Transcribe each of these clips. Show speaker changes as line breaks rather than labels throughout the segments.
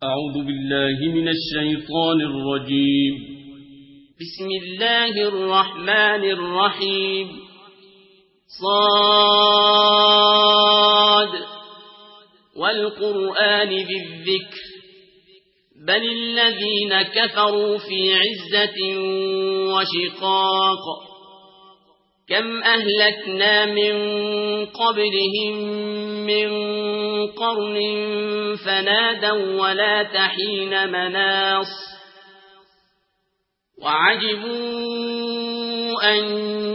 أعوذ بالله من الشيطان الرجيم.
بسم الله الرحمن الرحيم. صاد والقرآن ذي الذكر بل الذين كفروا في عزة وشقاق كم أهلكنا من قبلهم من قرن فنادوا ولا تحين مناص وعجبوا أن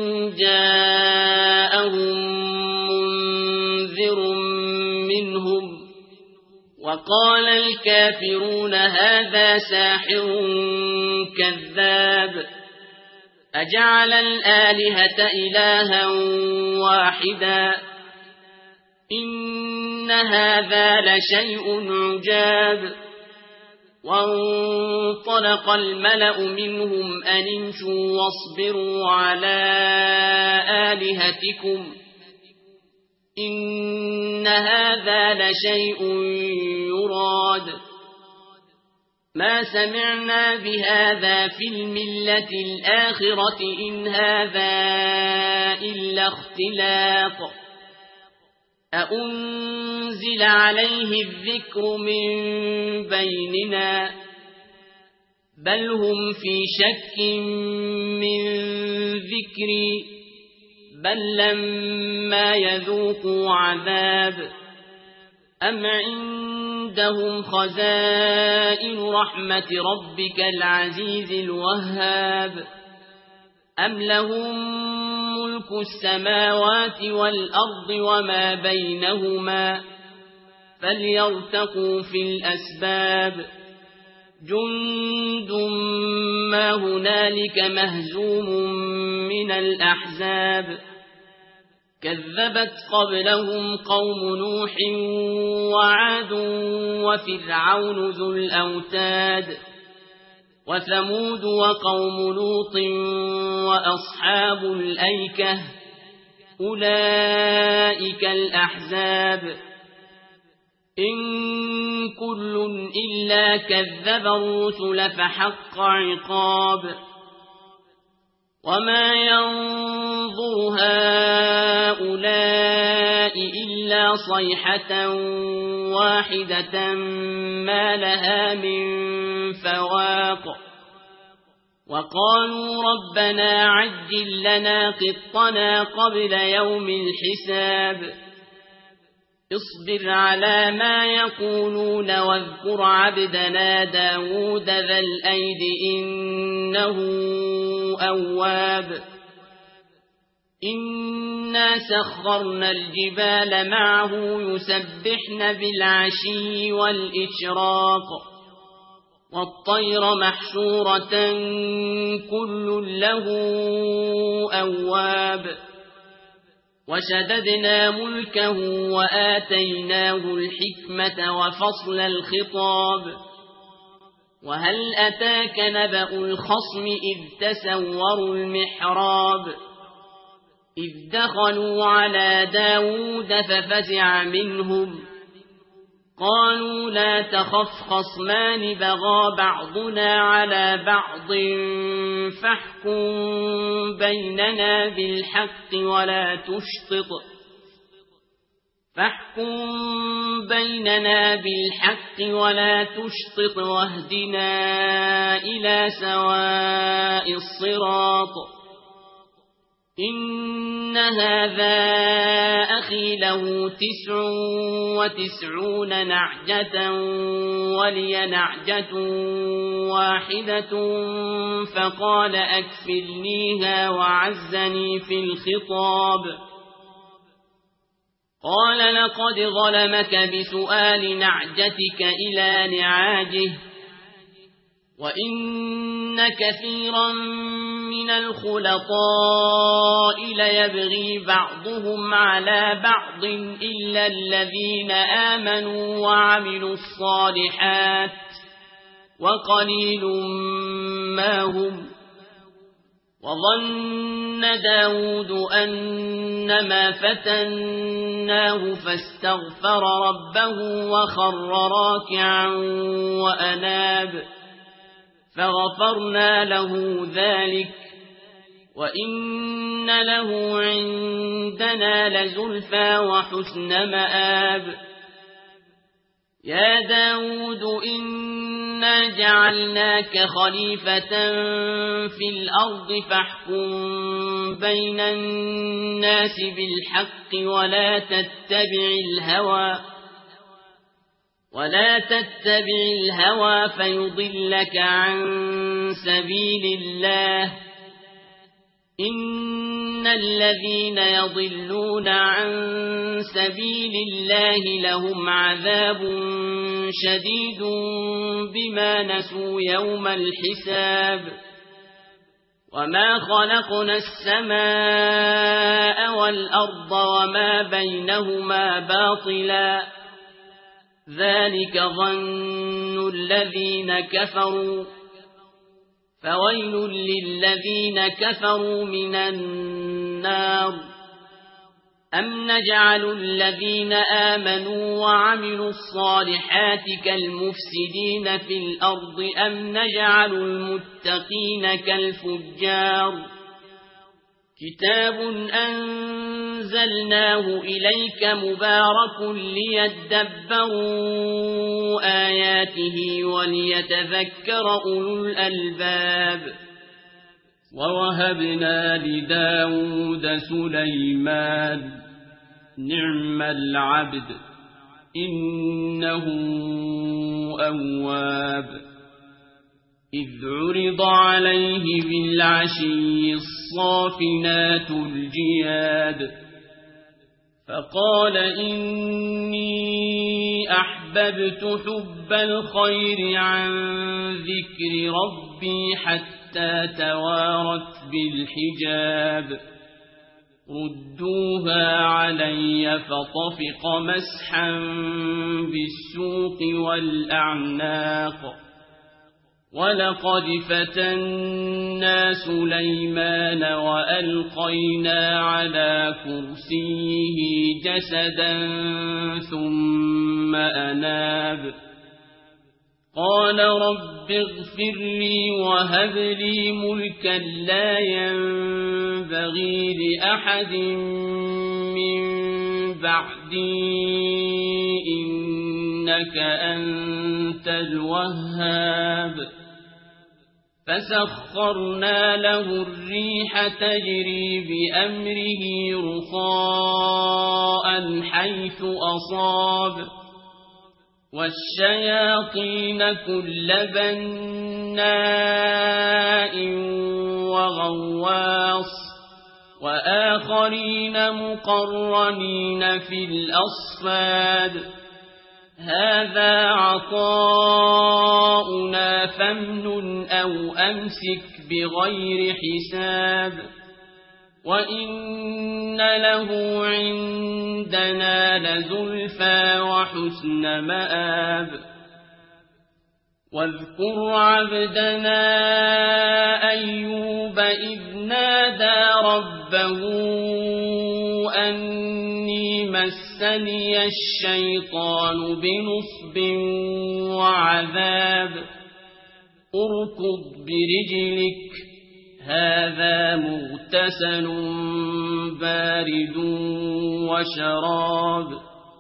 جاءهم منذر منهم وقال الكافرون هذا ساحر كذاب أجعل الآلهة إلها واحدا إن هذا لشيء عجاب وانطلق الملأ منهم أن امشوا واصبروا على آلهتكم إن هذا لشيء يراد ما سمعنا بهذا في الملة الآخرة إن هذا إلا اختلاق أأنزل عليه الذكر من بيننا بل هم في شك من ذكري بل لما يذوقوا عذاب أم عندهم خزائن رحمة ربك العزيز الوهاب أم لهم ملك السماوات والأرض وما بينهما فليرتقوا في الأسباب جند ما هنالك مهزوم من الأحزاب كذبت قبلهم قوم نوح وعاد وفرعون ذو الأوتاد وثمود وقوم لوط وأصحاب الأيكة أولئك الأحزاب إن كل إلا كذب الرسل فحق عقاب وما ينظر هؤلاء إلا صيحة واحدة ما لها من فواق وقالوا ربنا عجل لنا قطنا قبل يوم الحساب اصبر على ما يقولون واذكر عبدنا داود ذا الأيد إنه أواب إنا سخرنا الجبال معه يسبحن بالعشي والإشراق والطير محشورة كل له أواب وشددنا ملكه وآتيناه الحكمة وفصل الخطاب وهل أتاك نبأ الخصم إذ تسوروا المحراب إذ دخلوا على داود ففزع منهم قالوا لا تخف خصمان بغى بعضنا على بعض فاحكم بيننا بالحق ولا تشطط واهدنا إلى سواء الصراط إن هذا أخي له 99 نعجة ولي نعجة واحدة فقال أكفلنيها وعزني في الخطاب قال لقد ظلمك بسؤال نعجتك إلى نعاجه وإن كثيرا من الخلطاء ليبغي بعضهم على بعض إلا الذين آمنوا وعملوا الصالحات وقليل ما هم وظن داود أنما فتناه فاستغفر ربه وخر راكعا وأناب فغفرنا له ذلك وإن له عندنا لزلفى وحسن مآب يا داود إنا جعلناك خليفة في الأرض فاحكم بين الناس بالحق ولا تتبع الهوى فيضلك عن سبيل الله إن الذين يضلون عن سبيل الله لهم عذاب شديد بما نسوا يوم الحساب وما خلقنا السماء والأرض وما بينهما باطلا ذلك ظن الذين كفروا فويل للذين كفروا من النار أم نجعل الذين آمنوا وعملوا الصالحات كالمفسدين في الأرض أم نجعل المتقين كالفجار كتاب أنزلناه إليك مبارك ليدبروا آياته وليتذكر أولو الألباب
ووهبنا لداود سليمان نعم العبد إنه أواب إذ عرض عليه بالعشي الصافنات الجياد فقال إني أحببت حب الخير عن ذكر ربي حتى توارت بالحجاب ردوها علي فطفق مسحا بالسوق والأعناق ولقد فتنا سليمان وألقينا على كرسيه جسدا ثم أناب قال رب اغفر لي وهب لي ملكا لا ينبغي لأحد من بعدي إنك أنت الوهاب فسخرنا له الريح تجري بأمره رخاء حيث أصاب والشياطين كل بناء وغواص وآخرين مقرنين في الأصفاد هذا عطاؤنا فامنن أو أمسك بغير حساب وإن له عندنا لزلفى وحسن مآب واذكر عبدنا أيوب إذ نادى ربه أني مسني الشيطان بنصب وعذاب اركض برجلك هذا مغتسل بارد وشراب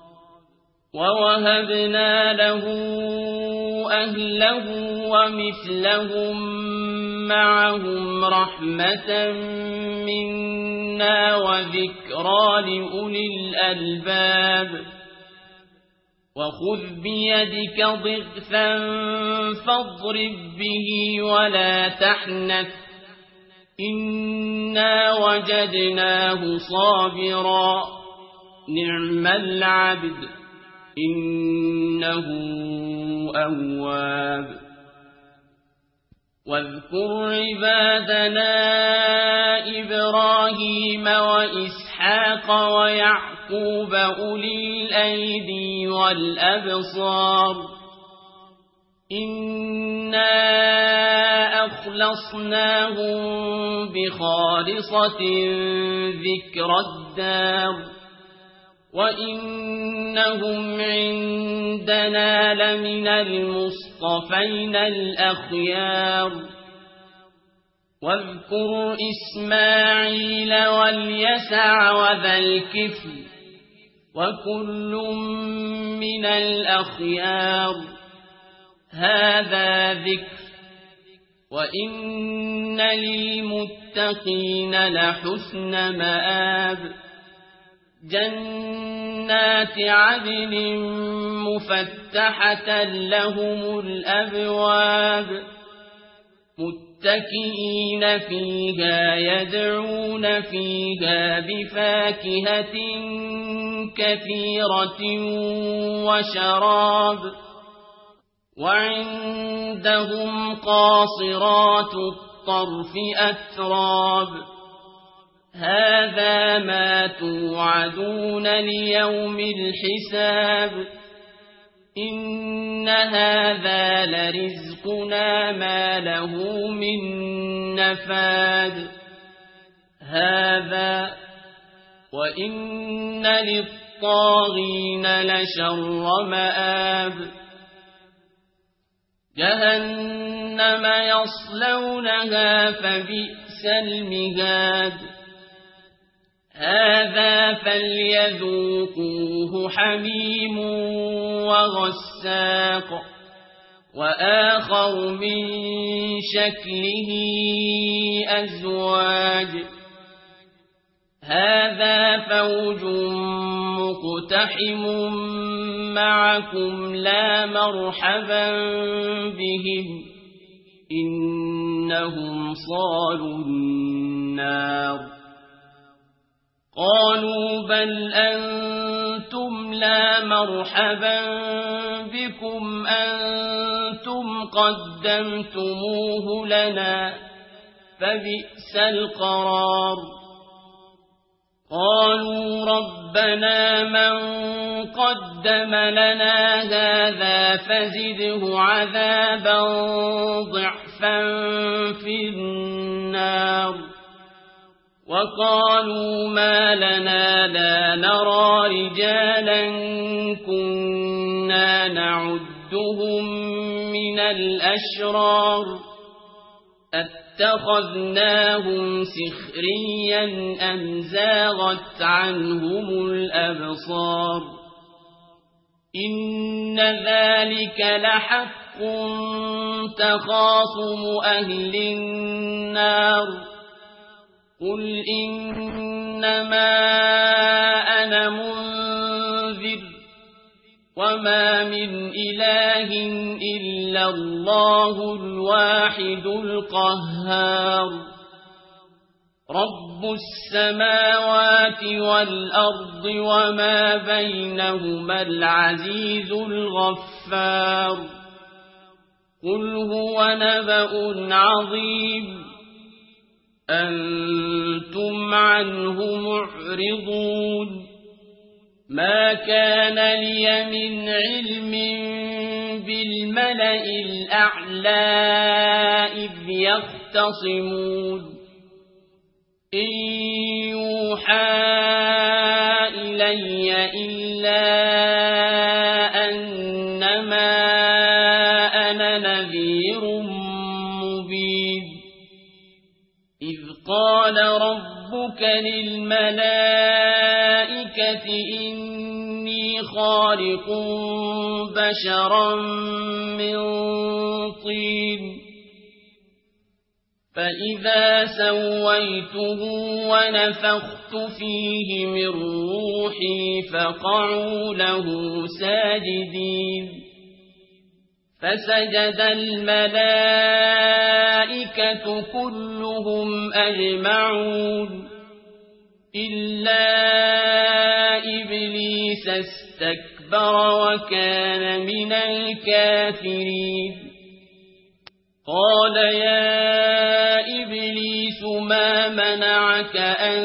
ووهبنا له أهله ومثلهم معهم رحمة منا وذكرى لأولي الألباب وخذ بيدك ضغثا فاضرب به ولا تحنث إنا وجدناه صابرا نعم العبد إنه أواب واذكر عبادنا إبراهيم وإسحاق ويعقوب أولي الأيدي والأبصار إنا
أخلصناهم بخالصة ذكر الدار وإنهم عندنا لمن المصطفين الأخيار واذكر إسماعيل واليسع وذا الكفل وكل من الأخيار هذا ذكر وإن للمتقين لحسن مآب جنات عدن مفتحة لهم الأبواب متكئين فيها يدعون فيها بفاكهة كثيرة وشراب وعندهم قاصرات الطرف أتراب هذا ما توعدون ليوم الحساب إن هذا لرزقنا ما له من نفاد هذا وإن للطاغين لشر مآب جهنم يصلونها فبئس المهاد هذا فليذوقوه حميم وغساق وآخر من شكله أزواج هذا فوج مقتحم معكم لا مرحبا بهم إنهم صالوا النار قالوا بل أنتم لا مرحبا بكم أنتم قدمتموه لنا فبئس القرار قالوا ربنا من قدم لنا هذا فزده عذابا ضعفا في النار وقالوا ما لنا لا نرى رجالا كنا نعدهم من الأشرار اتخذناهم سخريا أم زاغت عنهم الأبصار إن ذلك لحق تخاصم أهل النار قل إنما أنا منذر وما من إله إلا الله الواحد القهار رب السماوات والأرض وما بينهما العزيز الغفار قل هو نبأ عظيم أنتم عنه معرضون ما كان لي من علم بالملأ الأعلى إذ يختصمون إن يوحى إلي إلا أنما أنا نذير مبين إذ قال ربك للملائكة إني خالق بشرا من طين فإذا سويته ونفخت فيه من روحي فقعوا له ساجدين فسجد الملائكة كلهم أجمعون إلا إبليس استكبر وكان من الكافرين قال يا إبليس ما منعك أن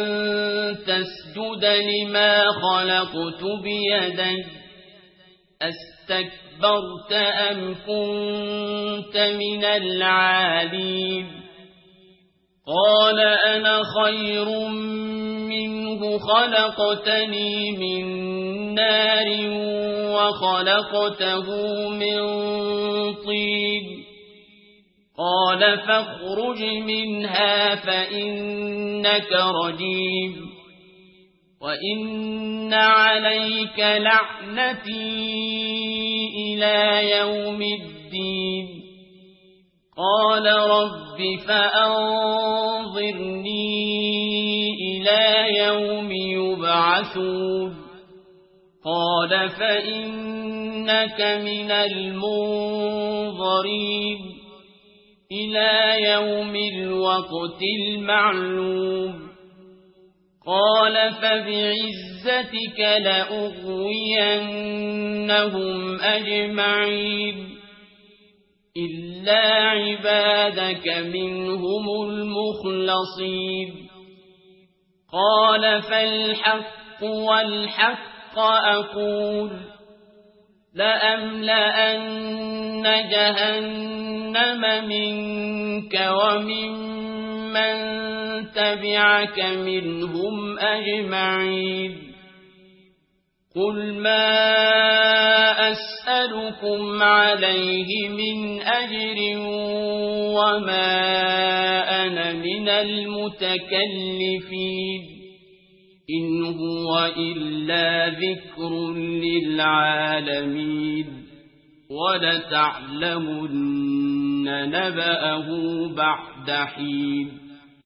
تسجد لما خلقت بيدي أستكبرت اسْتَكْبَرْتَ أَمْ كُنتَ مِنَ الْعَالِينَ قَالَ أَنَا خَيْرٌ مِّنْهُ خَلَقْتَنِي مِن نَّارٍ وَخَلَقْتَهُ مِن طِينٍ قَالَ فَاخْرُجْ مِنْهَا فَإِنَّكَ رَجِيمٌ وَإِنَّ عَلَيْكَ لَعْنَتِي إِلَى يَوْمِ الدِّينِ قَالَ رَبِّ فَأَنظِرْنِي إِلَى يَوْمِ يُبْعَثُونَ قَالَ فَإِنَّكَ مِنَ الْمُنظَرِينَ إِلَى يَوْمِ الْوَقْتِ الْمَعْلُومِ قَالَ فَبِعِزَّتِكَ لَأُغْوِيَنَّهُمْ أَجْمَعِينَ إِلَّا عِبَادَكَ مِنْهُمُ الْمُخْلَصِينَ قَالَ فَالْحَقُّ وَالْحَقَّ أَقُولُ لَأَمْلَأَنَّ جَهَنَّمَ مِنكَ وَمِمَّن تَبِعَكَ مِنْهُمْ أَجْمَعِينَ قُلْ مَا أَسْأَلُكُمْ عَلَيْهِ مِنْ أَجْرٍ وَمَا أَنَا مِنَ الْمُتَكَلِّفِينَ إِنْ هُوَ إِلَّا ذِكْرٌ لِلْعَالَمِينَ وَلَتَعْلَمُنَّ نَبَأَهُ بَعْدَ حِينٍ